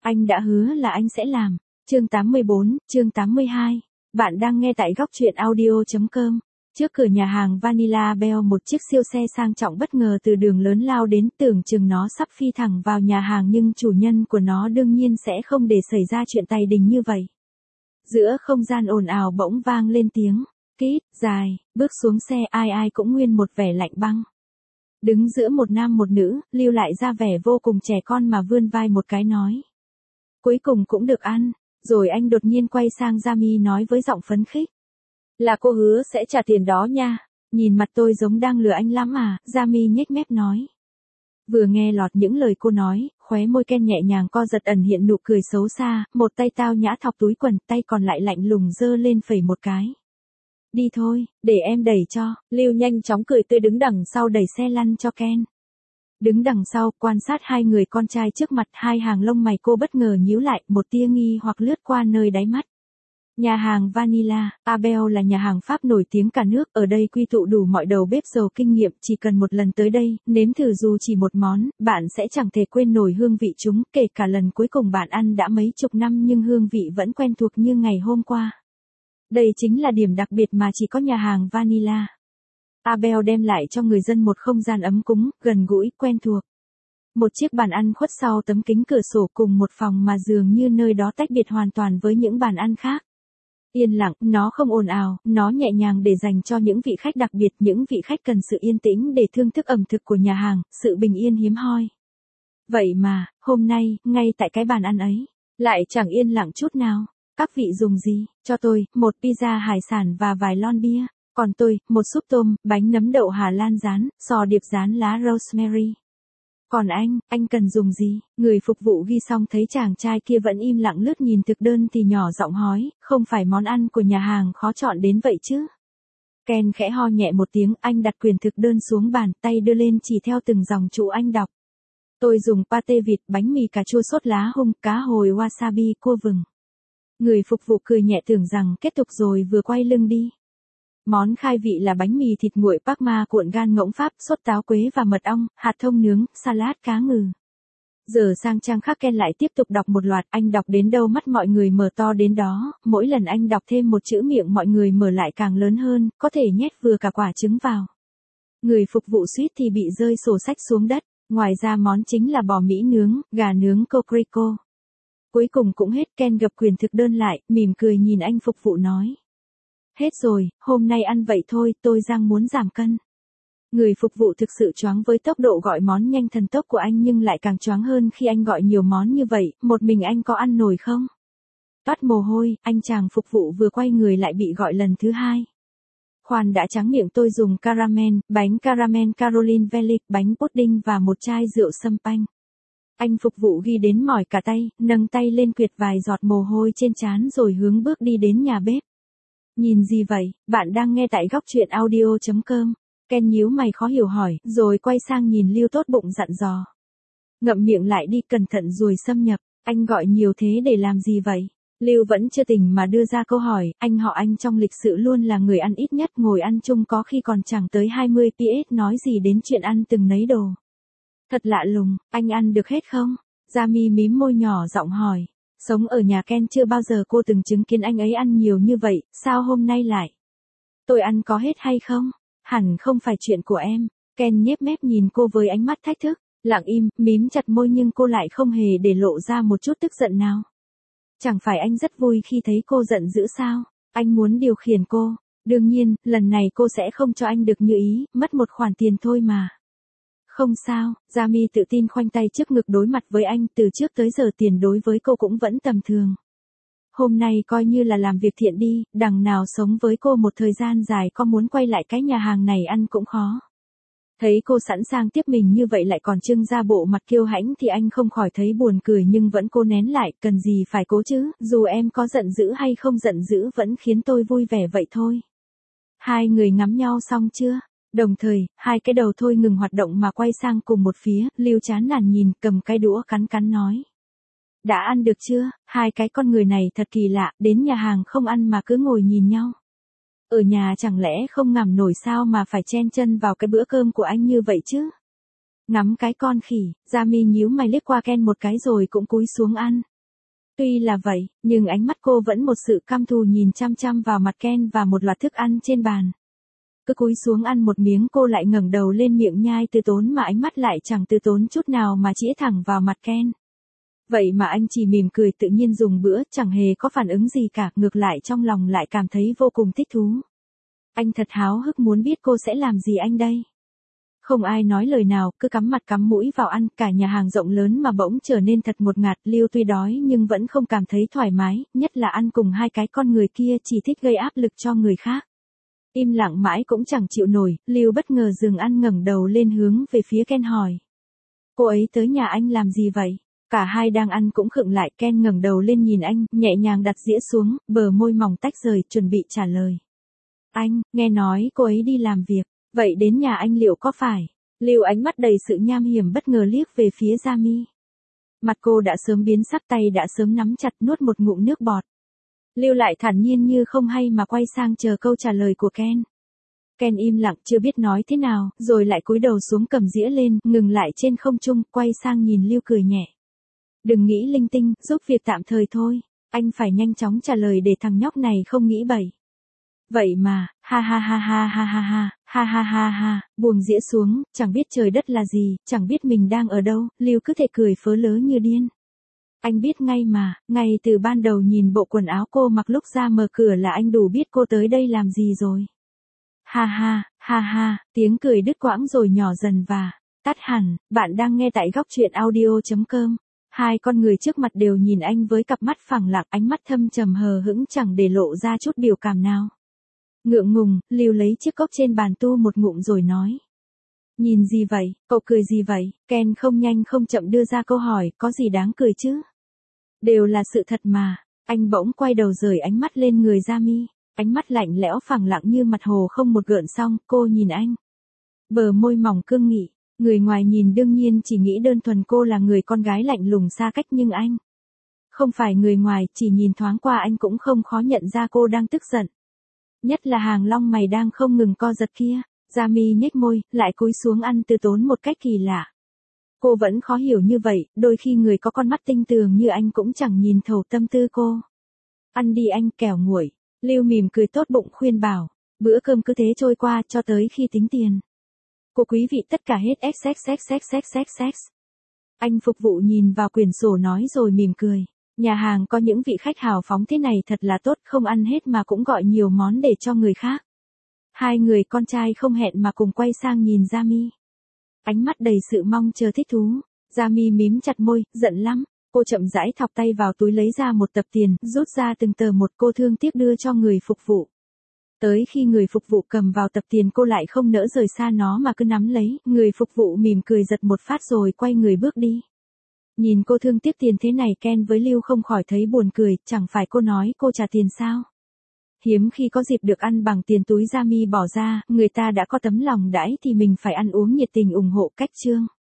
Anh đã hứa là anh sẽ làm. Chương 84, chương 82. Bạn đang nghe tại góc truyện audio.com. Trước cửa nhà hàng Vanilla Bell một chiếc siêu xe sang trọng bất ngờ từ đường lớn lao đến, tưởng chừng nó sắp phi thẳng vào nhà hàng nhưng chủ nhân của nó đương nhiên sẽ không để xảy ra chuyện tày đình như vậy. Giữa không gian ồn ào bỗng vang lên tiếng kít dài, bước xuống xe ai ai cũng nguyên một vẻ lạnh băng. Đứng giữa một nam một nữ, lưu lại ra vẻ vô cùng trẻ con mà vươn vai một cái nói. Cuối cùng cũng được ăn, rồi anh đột nhiên quay sang Jamie nói với giọng phấn khích. Là cô hứa sẽ trả tiền đó nha, nhìn mặt tôi giống đang lừa anh lắm à, Jamie nhếch mép nói. Vừa nghe lọt những lời cô nói, khóe môi Ken nhẹ nhàng co giật ẩn hiện nụ cười xấu xa, một tay tao nhã thọc túi quần, tay còn lại lạnh lùng giơ lên phẩy một cái. Đi thôi, để em đẩy cho, Lưu nhanh chóng cười tươi đứng đằng sau đẩy xe lăn cho Ken. Đứng đằng sau, quan sát hai người con trai trước mặt, hai hàng lông mày cô bất ngờ nhíu lại, một tia nghi hoặc lướt qua nơi đáy mắt. Nhà hàng Vanilla Bell là nhà hàng Pháp nổi tiếng cả nước, ở đây quy tụ đủ mọi đầu bếp giàu kinh nghiệm, chỉ cần một lần tới đây, nếm thử dù chỉ một món, bạn sẽ chẳng thể quên nổi hương vị chúng, kể cả lần cuối cùng bạn ăn đã mấy chục năm nhưng hương vị vẫn quen thuộc như ngày hôm qua. Đây chính là điểm đặc biệt mà chỉ có nhà hàng Vanilla Bell đem lại cho người dân một không gian ấm cúng, gần gũi, quen thuộc. Một chiếc bàn ăn khuất sau tấm kính cửa sổ cùng một phòng mà dường như nơi đó tách biệt hoàn toàn với những bàn ăn khác. Yên lặng, nó không ồn ào, nó nhẹ nhàng để dành cho những vị khách đặc biệt, những vị khách cần sự yên tĩnh để thưởng thức ẩm thực của nhà hàng, sự bình yên hiếm hoi. Vậy mà, hôm nay, ngay tại cái bàn ăn ấy, lại chẳng yên lặng chút nào. Các vị dùng gì? Cho tôi, một pizza hải sản và vài lon bia. Còn tôi, một súp tôm, bánh nấm đậu Hà Lan rán, sò điệp rán lá rosemary. Còn anh cần dùng gì? Người phục vụ ghi xong thấy chàng trai kia vẫn im lặng lướt nhìn thực đơn thì nhỏ giọng hỏi, không phải món ăn của nhà hàng khó chọn đến vậy chứ? Ken khẽ ho nhẹ một tiếng, anh đặt quyển thực đơn xuống bàn, tay đưa lên chỉ theo từng dòng chữ anh đọc. Tôi dùng pate vịt, bánh mì cà chua sốt lá hung, cá hồi wasabi, cua vừng. Người phục vụ cười nhẹ tưởng rằng kết thúc rồi vừa quay lưng đi. Món khai vị là bánh mì thịt nguội Parma cuộn gan ngỗng Pháp, sốt táo quế và mật ong, hạt thông nướng, salad cá ngừ. Giờ sang trang khác Ken lại tiếp tục đọc một loạt, anh đọc đến đâu mắt mọi người mở to đến đó, mỗi lần anh đọc thêm một chữ miệng mọi người mở lại càng lớn hơn, có thể nhét vừa cả quả trứng vào. Người phục vụ suýt thì bị rơi sổ sách xuống đất, ngoài ra món chính là bò Mỹ nướng, gà nướng Cocorico. Cuối cùng cũng hết, Ken gập quyển thực đơn lại, mỉm cười nhìn anh phục vụ nói. Hết rồi, hôm nay ăn vậy thôi, tôi đang muốn giảm cân. Người phục vụ thực sự choáng với tốc độ gọi món nhanh thần tốc của anh nhưng lại càng choáng hơn khi anh gọi nhiều món như vậy, một mình anh có ăn nổi không? Toát mồ hôi, anh chàng phục vụ vừa quay người lại bị gọi lần thứ hai. Khoan đã, tráng miệng, tôi dùng caramel, bánh caramel Caroline Velic, bánh pudding và một chai rượu champagne. Anh phục vụ ghi đến mỏi cả tay, nâng tay lên quệt vài giọt mồ hôi trên trán rồi hướng bước đi đến nhà bếp. Nhìn gì vậy? Bạn đang nghe tại góc truyện audio.com. Ken nhíu mày khó hiểu hỏi, rồi quay sang nhìn Lưu tốt bụng dặn dò. Ngậm miệng lại đi, cẩn thận rồi xâm nhập, anh gọi nhiều thế để làm gì vậy? Lưu vẫn chưa tỉnh mà đưa ra câu hỏi, anh họ anh trong lịch sự luôn là người ăn ít nhất, ngồi ăn chung có khi còn chẳng tới 20 PS, nói gì đến chuyện ăn từng nấy đồ. Thật lạ lùng, anh ăn được hết không? Jamie mím môi nhỏ giọng hỏi. Sống ở nhà Ken chưa bao giờ cô từng chứng kiến anh ấy ăn nhiều như vậy, sao hôm nay lại? Tôi ăn có hết hay không? Hẳn không phải chuyện của em. Ken nhếch mép nhìn cô với ánh mắt thách thức, lặng im, mím chặt môi nhưng cô lại không hề để lộ ra một chút tức giận nào. Chẳng phải anh rất vui khi thấy cô giận dữ sao? Anh muốn điều khiển cô. Đương nhiên, lần này cô sẽ không cho anh được như ý, mất một khoản tiền thôi mà. Không sao, Jamie tự tin khoanh tay trước ngực đối mặt với anh, từ trước tới giờ tiền đối với cô cũng vẫn tầm thường. Hôm nay coi như là làm việc thiện đi, đằng nào sống với cô một thời gian dài có muốn quay lại cái nhà hàng này ăn cũng khó. Thấy cô sẵn sàng tiếp mình như vậy lại còn trưng ra bộ mặt kiêu hãnh thì anh không khỏi thấy buồn cười nhưng vẫn cố nén lại, cần gì phải cố chứ, dù em có giận dữ hay không giận dữ vẫn khiến tôi vui vẻ vậy thôi. Hai người ngắm nhau xong chưa? Đồng thời, hai cái đầu thôi ngừng hoạt động mà quay sang cùng một phía, Lưu chán nản nhìn, cầm cái đũa cắn cắn nói. Đã ăn được chưa? Hai cái con người này thật kỳ lạ, đến nhà hàng không ăn mà cứ ngồi nhìn nhau. Ở nhà chẳng lẽ không ngảm nổi sao mà phải chen chân vào cái bữa cơm của anh như vậy chứ? Ngắm cái con khỉ, Jamie nhíu mày liếc qua Ken một cái rồi cũng cúi xuống ăn. Tuy là vậy, nhưng ánh mắt cô vẫn một sự căm thù nhìn chăm chăm vào mặt Ken và một loạt thức ăn trên bàn. Cứ cúi xuống ăn một miếng cô lại ngẩng đầu lên miệng nhai từ tốn mà ánh mắt lại chẳng từ tốn chút nào mà chĩa thẳng vào mặt Ken. Vậy mà anh chỉ mỉm cười tự nhiên dùng bữa, chẳng hề có phản ứng gì cả, ngược lại trong lòng lại cảm thấy vô cùng thích thú. Anh thật háo hức muốn biết cô sẽ làm gì anh đây. Không ai nói lời nào, cứ cắm mặt cắm mũi vào ăn, cả nhà hàng rộng lớn mà bỗng trở nên thật ngột ngạt. Lưu tuy đói nhưng vẫn không cảm thấy thoải mái, nhất là ăn cùng hai cái con người kia chỉ thích gây áp lực cho người khác. Im lặng mãi cũng chẳng chịu nổi, Lưu bất ngờ dừng ăn ngẩng đầu lên hướng về phía Ken hỏi. Cô ấy tới nhà anh làm gì vậy? Cả hai đang ăn cũng khựng lại, Ken ngẩng đầu lên nhìn anh, nhẹ nhàng đặt dĩa xuống, bờ môi mỏng tách rời, chuẩn bị trả lời. Anh, nghe nói cô ấy đi làm việc, vậy đến nhà anh liệu có phải? Lưu ánh mắt đầy sự nham hiểm bất ngờ liếc về phía Jami. Mặt cô đã sớm biến sắc, tay đã sớm nắm chặt, nuốt một ngụm nước bọt. Lưu lại thản nhiên như không hay mà quay sang chờ câu trả lời của Ken. Ken im lặng chưa biết nói thế nào, rồi lại cúi đầu xuống cầm dĩa lên, ngừng lại trên không trung, quay sang nhìn Lưu cười nhẹ. Đừng nghĩ linh tinh, giúp việc tạm thời thôi, anh phải nhanh chóng trả lời để thằng nhóc này không nghĩ bậy. Vậy mà, ha ha ha ha ha ha ha, ha ha ha ha, buông dĩa xuống, chẳng biết trời đất là gì, chẳng biết mình đang ở đâu, Lưu cứ thể cười phớ lớ như điên. Anh biết ngay mà, ngay từ ban đầu nhìn bộ quần áo cô mặc lúc ra mở cửa là anh đủ biết cô tới đây làm gì rồi. Ha ha, tiếng cười đứt quãng rồi nhỏ dần và tắt hẳn. Bạn đang nghe tại góc truyện audio.com. Hai con người trước mặt đều nhìn anh với cặp mắt phẳng lặng, ánh mắt thâm trầm hờ hững chẳng để lộ ra chút biểu cảm nào. Ngượng ngùng, Lưu lấy chiếc cốc trên bàn tu một ngụm rồi nói. Nhìn gì vậy, cậu cười gì vậy? Ken không nhanh không chậm đưa ra câu hỏi, có gì đáng cười chứ? Đều là sự thật mà. Anh bỗng quay đầu rời ánh mắt lên người Jami, ánh mắt lạnh lẽo phẳng lặng như mặt hồ không một gợn sóng. Cô nhìn anh, bờ môi mỏng cương nghị. Người ngoài nhìn đương nhiên chỉ nghĩ đơn thuần cô là người con gái lạnh lùng xa cách, nhưng anh không phải người ngoài, chỉ nhìn thoáng qua anh cũng không khó nhận ra cô đang tức giận. Nhất là hàng lông mày đang không ngừng co giật kia. Jami nhếch môi, lại cúi xuống ăn từ tốn một cách kỳ lạ. Cô vẫn khó hiểu như vậy, đôi khi người có con mắt tinh tường như anh cũng chẳng nhìn thấu tâm tư cô. Ăn đi anh, kẻo nguội. Lưu mỉm cười tốt bụng khuyên bảo. Bữa cơm cứ thế trôi qua cho tới khi tính tiền. Cô quý vị tất cả hết xxxxxxx. Anh phục vụ nhìn vào quyển sổ nói rồi mỉm cười. Nhà hàng có những vị khách hào phóng thế này thật là tốt, không ăn hết mà cũng gọi nhiều món để cho người khác. Hai người con trai không hẹn mà cùng quay sang nhìn Jami. Ánh mắt đầy sự mong chờ thích thú. Jami mím chặt môi, giận lắm. Cô chậm rãi thọc tay vào túi lấy ra một tập tiền, rút ra từng tờ một, cô thương tiếc đưa cho người phục vụ. Tới khi người phục vụ cầm vào tập tiền cô lại không nỡ rời xa nó mà cứ nắm lấy. Người phục vụ mỉm cười giật một phát rồi quay người bước đi. Nhìn cô thương tiếc tiền thế này, Ken với Lưu không khỏi thấy buồn cười, chẳng phải cô nói cô trả tiền sao? Hiếm khi có dịp được ăn bằng tiền túi Jami bỏ ra, người ta đã có tấm lòng đãi thì mình phải ăn uống nhiệt tình ủng hộ. Cách chương